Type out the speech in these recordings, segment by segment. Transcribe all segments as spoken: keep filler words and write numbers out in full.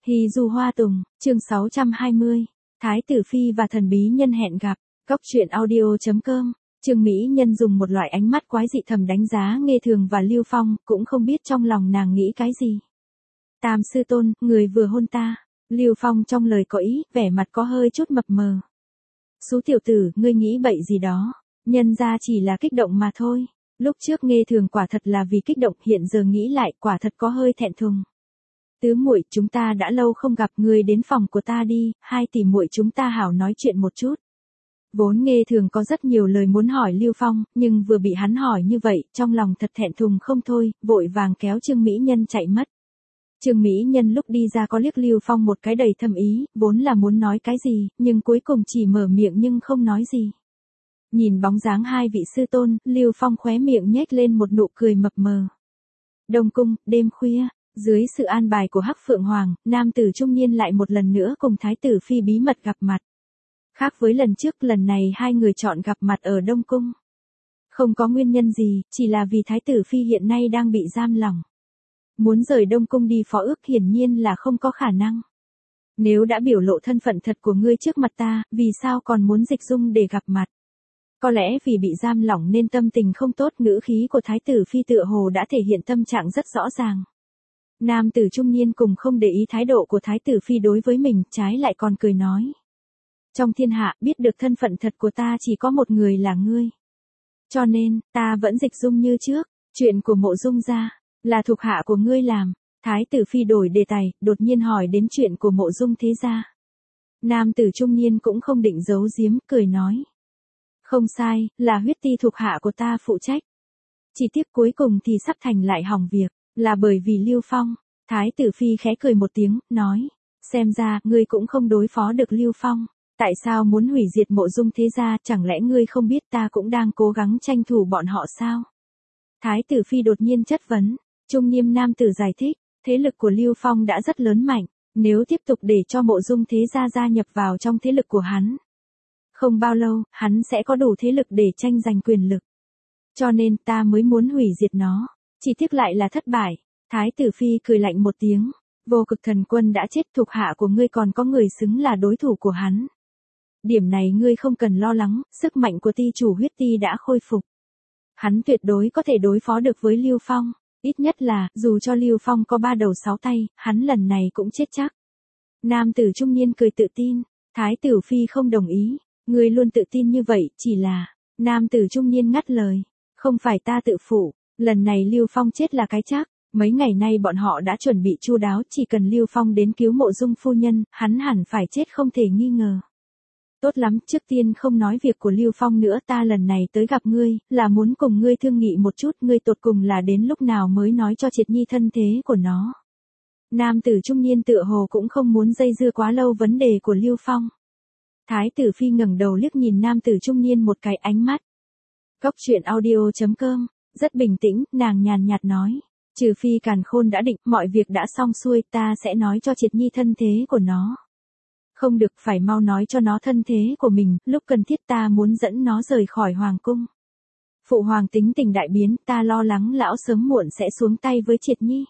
Hy Du Hoa Tùng, chương sáu trăm hai mươi. Thái tử Phi và thần bí nhân hẹn gặp. Cốc truyện audio chấm com. Trương Mỹ Nhân dùng một loại ánh mắt quái dị thầm đánh giá Nghê Thường và Lưu Phong, cũng không biết trong lòng nàng nghĩ cái gì. Tam sư tôn, người vừa hôn ta. Lưu Phong trong lời có ý, vẻ mặt có hơi chút mập mờ. Xú tiểu tử, ngươi nghĩ bậy gì đó. Nhân ra chỉ là kích động mà thôi. Lúc trước Nghê Thường quả thật là vì kích động, hiện giờ nghĩ lại quả thật có hơi thẹn thùng. Tứ muội, chúng ta đã lâu không gặp, người đến phòng của ta đi, hai tỷ muội chúng ta hảo nói chuyện một chút. Vốn Nghê Thường có rất nhiều lời muốn hỏi Lưu Phong, nhưng vừa bị hắn hỏi như vậy, trong lòng thật thẹn thùng không thôi, vội vàng kéo Trương Mỹ Nhân chạy mất. Trương Mỹ Nhân lúc đi ra có liếc Lưu Phong một cái đầy thâm ý, vốn là muốn nói cái gì, nhưng cuối cùng chỉ mở miệng nhưng không nói gì. Nhìn bóng dáng hai vị sư tôn, Lưu Phong khóe miệng nhếch lên một nụ cười mập mờ. Đông cung, đêm khuya. Dưới sự an bài của Hắc Phượng Hoàng, nam tử trung niên lại một lần nữa cùng Thái tử Phi bí mật gặp mặt. Khác với lần trước, lần này hai người chọn gặp mặt ở Đông Cung. Không có nguyên nhân gì, chỉ là vì Thái tử Phi hiện nay đang bị giam lỏng. Muốn rời Đông Cung đi phó ước hiển nhiên là không có khả năng. Nếu đã biểu lộ thân phận thật của ngươi trước mặt ta, vì sao còn muốn dịch dung để gặp mặt? Có lẽ vì bị giam lỏng nên tâm tình không tốt, ngữ khí của Thái tử Phi tựa hồ đã thể hiện tâm trạng rất rõ ràng. Nam tử trung niên cùng không để ý thái độ của Thái tử Phi đối với mình, trái lại còn cười nói. Trong thiên hạ, biết được thân phận thật của ta chỉ có một người là ngươi. Cho nên, ta vẫn dịch dung như trước, chuyện của Mộ Dung gia, là thuộc hạ của ngươi làm. Thái tử Phi đổi đề tài, đột nhiên hỏi đến chuyện của Mộ Dung thế gia. Nam tử trung niên cũng không định giấu giếm, cười nói. Không sai, là huyết ti thuộc hạ của ta phụ trách. Chỉ tiếc cuối cùng thì sắp thành lại hỏng việc. Là bởi vì Lưu Phong. Thái tử Phi khẽ cười một tiếng, nói. Xem ra, ngươi cũng không đối phó được Lưu Phong. Tại sao muốn hủy diệt Mộ Dung thế gia, chẳng lẽ ngươi không biết ta cũng đang cố gắng tranh thủ bọn họ sao? Thái tử Phi đột nhiên chất vấn. Trung niên nam tử giải thích, thế lực của Lưu Phong đã rất lớn mạnh. Nếu tiếp tục để cho Mộ Dung thế gia gia nhập vào trong thế lực của hắn. Không bao lâu, hắn sẽ có đủ thế lực để tranh giành quyền lực. Cho nên ta mới muốn hủy diệt nó. Chỉ tiếc lại là thất bại. Thái tử Phi cười lạnh một tiếng. Vô Cực Thần Quân đã chết, thuộc hạ của ngươi còn có người xứng là đối thủ của hắn. Điểm này ngươi không cần lo lắng, sức mạnh của ti chủ huyết ti đã khôi phục. Hắn tuyệt đối có thể đối phó được với Lưu Phong. Ít nhất là, dù cho Lưu Phong có ba đầu sáu tay, hắn lần này cũng chết chắc. Nam tử trung niên cười tự tin. Thái tử Phi không đồng ý. Ngươi luôn tự tin như vậy, chỉ là. Nam tử trung niên ngắt lời. Không phải ta tự phụ. Lần này Lưu Phong chết là cái chắc, mấy ngày nay bọn họ đã chuẩn bị chu đáo, chỉ cần Lưu Phong đến cứu Mộ Dung phu nhân, hắn hẳn phải chết không thể nghi ngờ. Tốt lắm, trước tiên không nói việc của Lưu Phong nữa, ta lần này tới gặp ngươi, là muốn cùng ngươi thương nghị một chút, ngươi tột cùng là đến lúc nào mới nói cho Triệt Nhi thân thế của nó. Nam tử trung niên tựa hồ cũng không muốn dây dưa quá lâu vấn đề của Lưu Phong. Thái tử Phi ngẩng đầu liếc nhìn nam tử trung niên một cái ánh mắt. Cốc truyện audio chấm com. Rất bình tĩnh, nàng nhàn nhạt nói. Trừ phi Càn Khôn đã định, mọi việc đã xong xuôi, ta sẽ nói cho Triệt Nhi thân thế của nó. Không được, phải mau nói cho nó thân thế của mình, lúc cần thiết ta muốn dẫn nó rời khỏi hoàng cung. Phụ hoàng tính tình đại biến, ta lo lắng lão sớm muộn sẽ xuống tay với Triệt Nhi.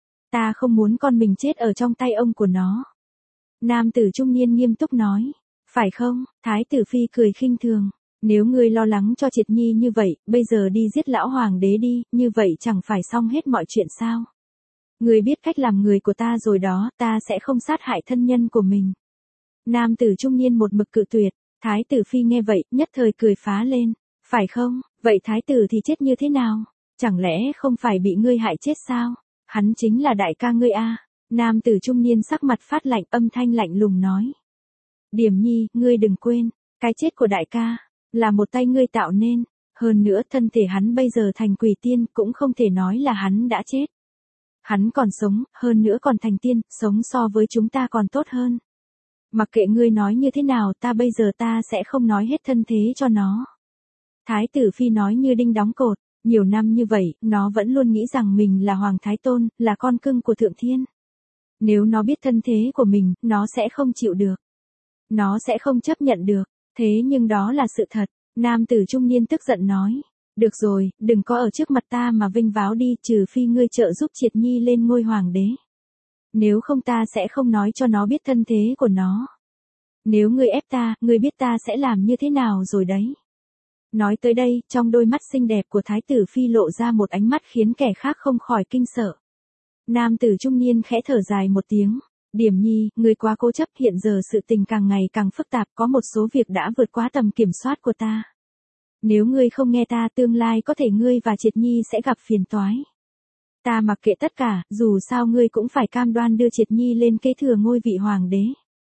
Ta không muốn con mình chết ở trong tay ông của nó. Nam tử trung niên nghiêm túc nói. Phải không? Thái tử Phi cười khinh thường. Nếu ngươi lo lắng cho Triệt Nhi như vậy, bây giờ đi giết lão hoàng đế đi, như vậy chẳng phải xong hết mọi chuyện sao? Ngươi biết cách làm người của ta rồi đó, ta sẽ không sát hại thân nhân của mình. Nam tử trung niên một mực cự tuyệt, Thái tử Phi nghe vậy, nhất thời cười phá lên. Phải không? Vậy Thái tử thì chết như thế nào? Chẳng lẽ không phải bị ngươi hại chết sao? Hắn chính là đại ca ngươi a. Nam tử trung niên sắc mặt phát lạnh, âm thanh lạnh lùng nói. Điểm Nhi, ngươi đừng quên, cái chết của đại ca là một tay ngươi tạo nên, hơn nữa thân thể hắn bây giờ thành quỷ tiên, cũng không thể nói là hắn đã chết. Hắn còn sống, hơn nữa còn thành tiên, sống so với chúng ta còn tốt hơn. Mặc kệ ngươi nói như thế nào, ta bây giờ ta sẽ không nói hết thân thế cho nó. Thái tử Phi nói như đinh đóng cột, nhiều năm như vậy, nó vẫn luôn nghĩ rằng mình là Hoàng Thái Tôn, là con cưng của Thượng Thiên. Nếu nó biết thân thế của mình, nó sẽ không chịu được. Nó sẽ không chấp nhận được. Thế nhưng đó là sự thật. Nam tử trung niên tức giận nói. Được rồi, đừng có ở trước mặt ta mà vinh váo đi, trừ phi ngươi trợ giúp Triệt Nhi lên ngôi hoàng đế. Nếu không ta sẽ không nói cho nó biết thân thế của nó. Nếu ngươi ép ta, ngươi biết ta sẽ làm như thế nào rồi đấy. Nói tới đây, trong đôi mắt xinh đẹp của Thái tử Phi lộ ra một ánh mắt khiến kẻ khác không khỏi kinh sợ. Nam tử trung niên khẽ thở dài một tiếng. Điểm Nhi, ngươi quá cố chấp, hiện giờ sự tình càng ngày càng phức tạp, có một số việc đã vượt quá tầm kiểm soát của ta. Nếu ngươi không nghe ta, tương lai có thể ngươi và Triệt Nhi sẽ gặp phiền toái. Ta mặc kệ tất cả, dù sao ngươi cũng phải cam đoan đưa Triệt Nhi lên kế thừa ngôi vị hoàng đế.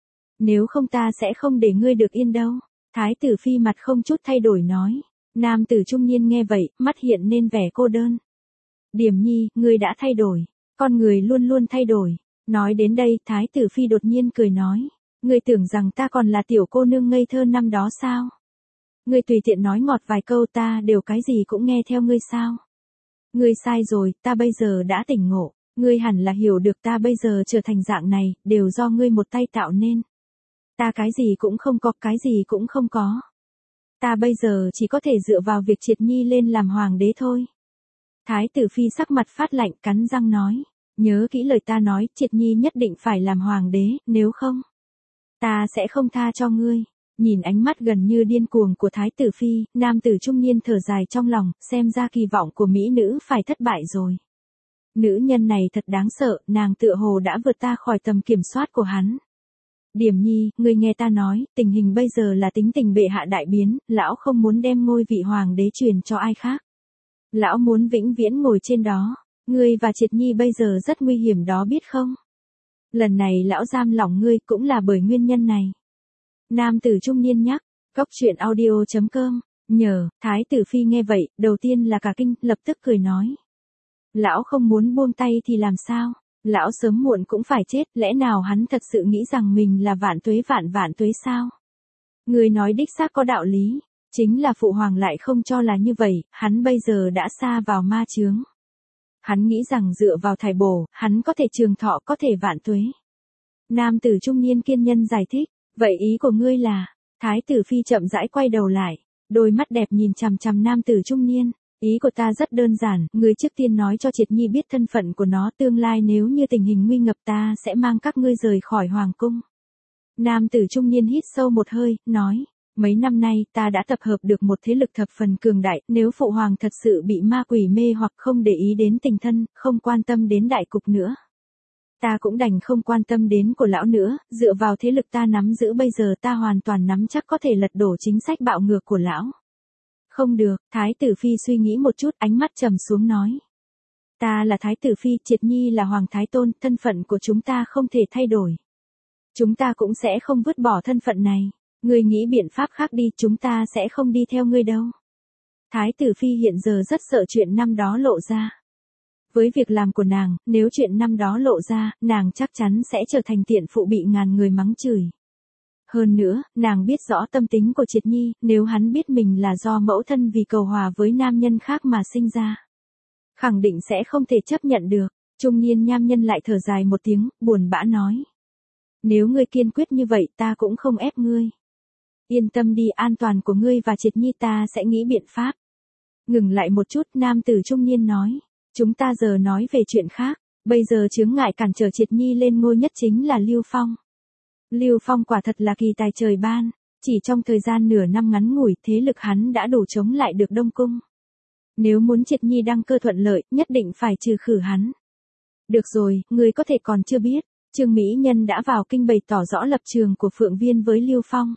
Nếu không ta sẽ không để ngươi được yên đâu. Thái tử Phi mặt không chút thay đổi nói. Nam tử trung niên nghe vậy, mắt hiện lên vẻ cô đơn. Điểm Nhi, ngươi đã thay đổi. Con người luôn luôn thay đổi. Nói đến đây, Thái tử Phi đột nhiên cười nói. Ngươi tưởng rằng ta còn là tiểu cô nương ngây thơ năm đó sao? Ngươi tùy tiện nói ngọt vài câu ta đều cái gì cũng nghe theo ngươi sao? Ngươi sai rồi, ta bây giờ đã tỉnh ngộ. Ngươi hẳn là hiểu được ta bây giờ trở thành dạng này, đều do ngươi một tay tạo nên. Ta cái gì cũng không có, cái gì cũng không có. Ta bây giờ chỉ có thể dựa vào việc Triệt Nhi lên làm hoàng đế thôi. Thái tử Phi sắc mặt phát lạnh, cắn răng nói. Nhớ kỹ lời ta nói, Triệt Nhi nhất định phải làm hoàng đế, nếu không, ta sẽ không tha cho ngươi. Nhìn ánh mắt gần như điên cuồng của Thái tử Phi, nam tử trung niên thở dài trong lòng, xem ra kỳ vọng của mỹ nữ phải thất bại rồi. Nữ nhân này thật đáng sợ, nàng tựa hồ đã vượt ta khỏi tầm kiểm soát của hắn. Điểm Nhi, ngươi nghe ta nói, tình hình bây giờ là tính tình bệ hạ đại biến, lão không muốn đem ngôi vị hoàng đế truyền cho ai khác. Lão muốn vĩnh viễn ngồi trên đó. Ngươi và Triệt Nhi bây giờ rất nguy hiểm đó biết không? Lần này lão giam lỏng ngươi cũng là bởi nguyên nhân này. Nam tử trung niên nhắc, Cốc truyện audio chấm com, nhờ, Thái tử Phi nghe vậy, đầu tiên là cả kinh, lập tức cười nói. Lão không muốn buông tay thì làm sao? Lão sớm muộn cũng phải chết, lẽ nào hắn thật sự nghĩ rằng mình là vạn tuế vạn vạn tuế sao? Ngươi nói đích xác có đạo lý, chính là phụ hoàng lại không cho là như vậy, hắn bây giờ đã sa vào ma chướng. Hắn nghĩ rằng dựa vào thải bổ, hắn có thể trường thọ có thể vạn tuế. Nam tử trung niên kiên nhân giải thích, vậy ý của ngươi là, Thái tử Phi chậm rãi quay đầu lại, đôi mắt đẹp nhìn chằm chằm nam tử trung niên, ý của ta rất đơn giản, ngươi trước tiên nói cho Triệt Nhi biết thân phận của nó, tương lai nếu như tình hình nguy ngập ta sẽ mang các ngươi rời khỏi hoàng cung. Nam tử trung niên hít sâu một hơi, nói. Mấy năm nay ta đã tập hợp được một thế lực thập phần cường đại, nếu phụ hoàng thật sự bị ma quỷ mê hoặc không để ý đến tình thân, không quan tâm đến đại cục nữa. Ta cũng đành không quan tâm đến của lão nữa, dựa vào thế lực ta nắm giữ bây giờ ta hoàn toàn nắm chắc có thể lật đổ chính sách bạo ngược của lão. Không được, Thái tử Phi suy nghĩ một chút, ánh mắt trầm xuống nói. Ta là Thái tử Phi, Triệt Nhi là Hoàng Thái Tôn, thân phận của chúng ta không thể thay đổi. Chúng ta cũng sẽ không vứt bỏ thân phận này. Ngươi nghĩ biện pháp khác đi, chúng ta sẽ không đi theo ngươi đâu. Thái tử Phi hiện giờ rất sợ chuyện năm đó lộ ra. Với việc làm của nàng, nếu chuyện năm đó lộ ra, nàng chắc chắn sẽ trở thành tiện phụ bị ngàn người mắng chửi. Hơn nữa, nàng biết rõ tâm tính của Triệt Nhi, nếu hắn biết mình là do mẫu thân vì cầu hòa với nam nhân khác mà sinh ra. Khẳng định sẽ không thể chấp nhận được. Trung niên nham nhân lại thở dài một tiếng, buồn bã nói. Nếu ngươi kiên quyết như vậy ta cũng không ép ngươi. Yên tâm đi, an toàn của ngươi và Triệt Nhi ta sẽ nghĩ biện pháp. Ngừng lại một chút, nam tử trung niên nói. Chúng ta giờ nói về chuyện khác. Bây giờ chướng ngại cản trở Triệt Nhi lên ngôi nhất chính là Lưu Phong. Lưu Phong quả thật là kỳ tài trời ban. Chỉ trong thời gian nửa năm ngắn ngủi, thế lực hắn đã đủ chống lại được Đông Cung. Nếu muốn Triệt Nhi đăng cơ thuận lợi, nhất định phải trừ khử hắn. Được rồi, ngươi có thể còn chưa biết. Trương Mỹ Nhân đã vào kinh bày tỏ rõ lập trường của Phượng Viên với Lưu Phong.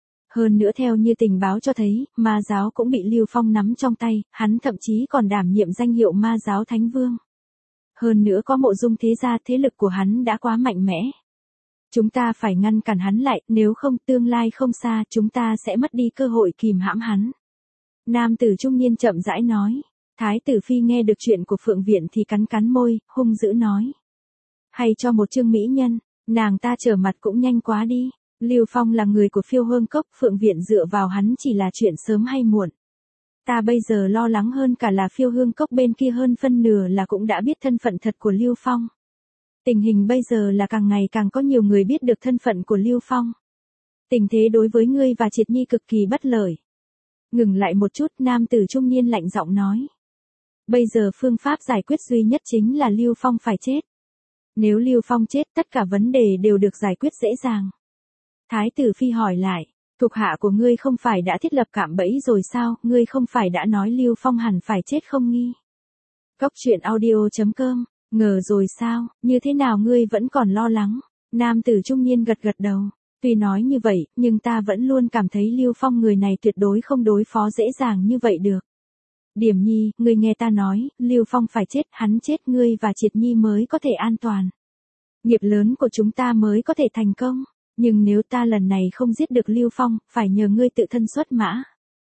Hơn nữa theo như tình báo cho thấy, ma giáo cũng bị Lưu Phong nắm trong tay, hắn thậm chí còn đảm nhiệm danh hiệu ma giáo Thánh Vương. Hơn nữa có Mộ Dung thế gia, thế lực của hắn đã quá mạnh mẽ. Chúng ta phải ngăn cản hắn lại, nếu không tương lai không xa chúng ta sẽ mất đi cơ hội kìm hãm hắn. Nam tử trung niên chậm rãi nói. Thái tử Phi nghe được chuyện của Phượng Viện thì cắn cắn môi, hung dữ nói. Hay cho một Trương Mỹ Nhân, nàng ta trở mặt cũng nhanh quá đi. Lưu Phong là người của Phiêu Hương Cốc, Phượng Viện dựa vào hắn chỉ là chuyện sớm hay muộn. Ta bây giờ lo lắng hơn cả là Phiêu Hương Cốc bên kia hơn phân nửa là cũng đã biết thân phận thật của Lưu Phong. Tình hình bây giờ là càng ngày càng có nhiều người biết được thân phận của Lưu Phong. Tình thế đối với ngươi và Triệt Nhi cực kỳ bất lợi. Ngừng lại một chút, nam tử trung niên lạnh giọng nói. Bây giờ phương pháp giải quyết duy nhất chính là Lưu Phong phải chết. Nếu Lưu Phong chết tất cả vấn đề đều được giải quyết dễ dàng. Thái tử Phi hỏi lại, thuộc hạ của ngươi không phải đã thiết lập cạm bẫy rồi sao, ngươi không phải đã nói Lưu Phong hẳn phải chết không nghi. Cốc truyện audio chấm com, ngờ rồi sao, như thế nào ngươi vẫn còn lo lắng, nam tử trung niên gật gật đầu, tuy nói như vậy, nhưng ta vẫn luôn cảm thấy Lưu Phong người này tuyệt đối không đối phó dễ dàng như vậy được. Điểm Nhi, ngươi nghe ta nói, Lưu Phong phải chết, hắn chết ngươi và Triệt Nhi mới có thể an toàn. Nghiệp lớn của chúng ta mới có thể thành công, nhưng nếu ta lần này không giết được Lưu Phong, phải nhờ ngươi tự thân xuất mã.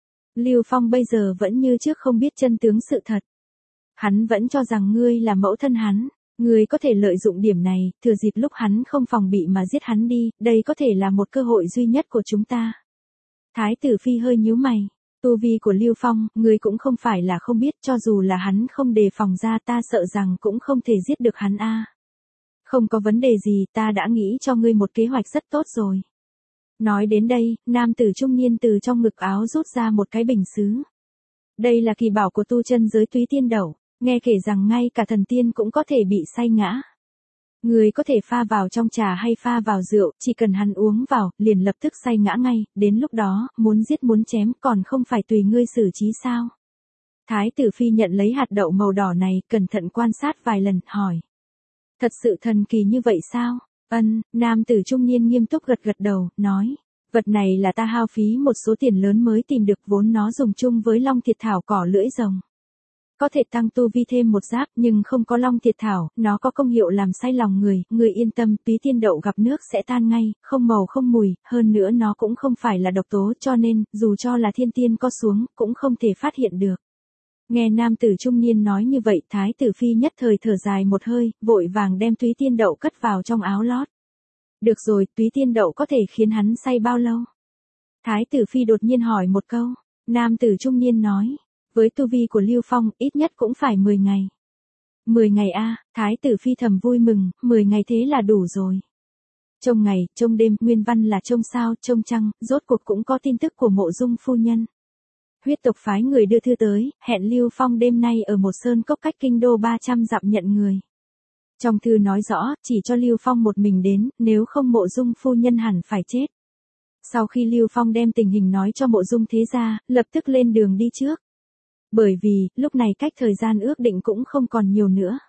Lưu Phong bây giờ vẫn như trước không biết chân tướng sự thật. Hắn vẫn cho rằng ngươi là mẫu thân hắn, ngươi có thể lợi dụng điểm này, thừa dịp lúc hắn không phòng bị mà giết hắn đi, đây có thể là một cơ hội duy nhất của chúng ta. Thái tử Phi hơi nhíu mày, tu vi của Lưu Phong, ngươi cũng không phải là không biết, cho dù là hắn không đề phòng ra ta sợ rằng cũng không thể giết được hắn a. Không có vấn đề gì, ta đã nghĩ cho ngươi một kế hoạch rất tốt rồi. Nói đến đây, nam tử trung niên từ trong ngực áo rút ra một cái bình sứ. Đây là kỳ bảo của tu chân giới Túy Tiên Đẩu, nghe kể rằng ngay cả thần tiên cũng có thể bị say ngã. Người có thể pha vào trong trà hay pha vào rượu, chỉ cần hắn uống vào, liền lập tức say ngã ngay, đến lúc đó, muốn giết muốn chém còn không phải tùy ngươi xử trí sao. Thái tử Phi nhận lấy hạt đậu màu đỏ này, cẩn thận quan sát vài lần, hỏi. Thật sự thần kỳ như vậy sao? Ân, nam tử trung niên nghiêm túc gật gật đầu, nói. Vật này là ta hao phí một số tiền lớn mới tìm được, vốn nó dùng chung với long thiệt thảo cỏ lưỡi rồng. Có thể tăng tu vi thêm một giáp, nhưng không có long thiệt thảo, nó có công hiệu làm say lòng người, người yên tâm, Túy Tiên Đậu gặp nước sẽ tan ngay, không màu không mùi, hơn nữa nó cũng không phải là độc tố, cho nên, dù cho là thiên tiên có xuống, cũng không thể phát hiện được. Nghe nam tử trung niên nói như vậy, Thái tử Phi nhất thời thở dài một hơi, vội vàng đem Túy Tiên Đậu cất vào trong áo lót. Được rồi, Túy Tiên Đậu có thể khiến hắn say bao lâu? Thái tử Phi đột nhiên hỏi một câu, nam tử trung niên nói, với tu vi của Lưu Phong, ít nhất cũng phải mười ngày. mười ngày a, Thái tử Phi thầm vui mừng, mười ngày thế là đủ rồi. Trông ngày, trông đêm, nguyên văn là trông sao, trông trăng, rốt cuộc cũng có tin tức của Mộ Dung phu nhân. Huyết tộc phái người đưa thư tới, hẹn Lưu Phong đêm nay ở một sơn cốc cách kinh đô ba trăm dặm nhận người. Trong thư nói rõ, chỉ cho Lưu Phong một mình đến, nếu không Mộ Dung phu nhân hẳn phải chết. Sau khi Lưu Phong đem tình hình nói cho Mộ Dung thế gia, lập tức lên đường đi trước. Bởi vì, lúc này cách thời gian ước định cũng không còn nhiều nữa.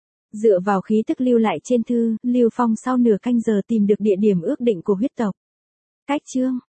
Dựa vào khí tức lưu lại trên thư, Lưu Phong sau nửa canh giờ tìm được địa điểm ước định của huyết tộc. Cách chương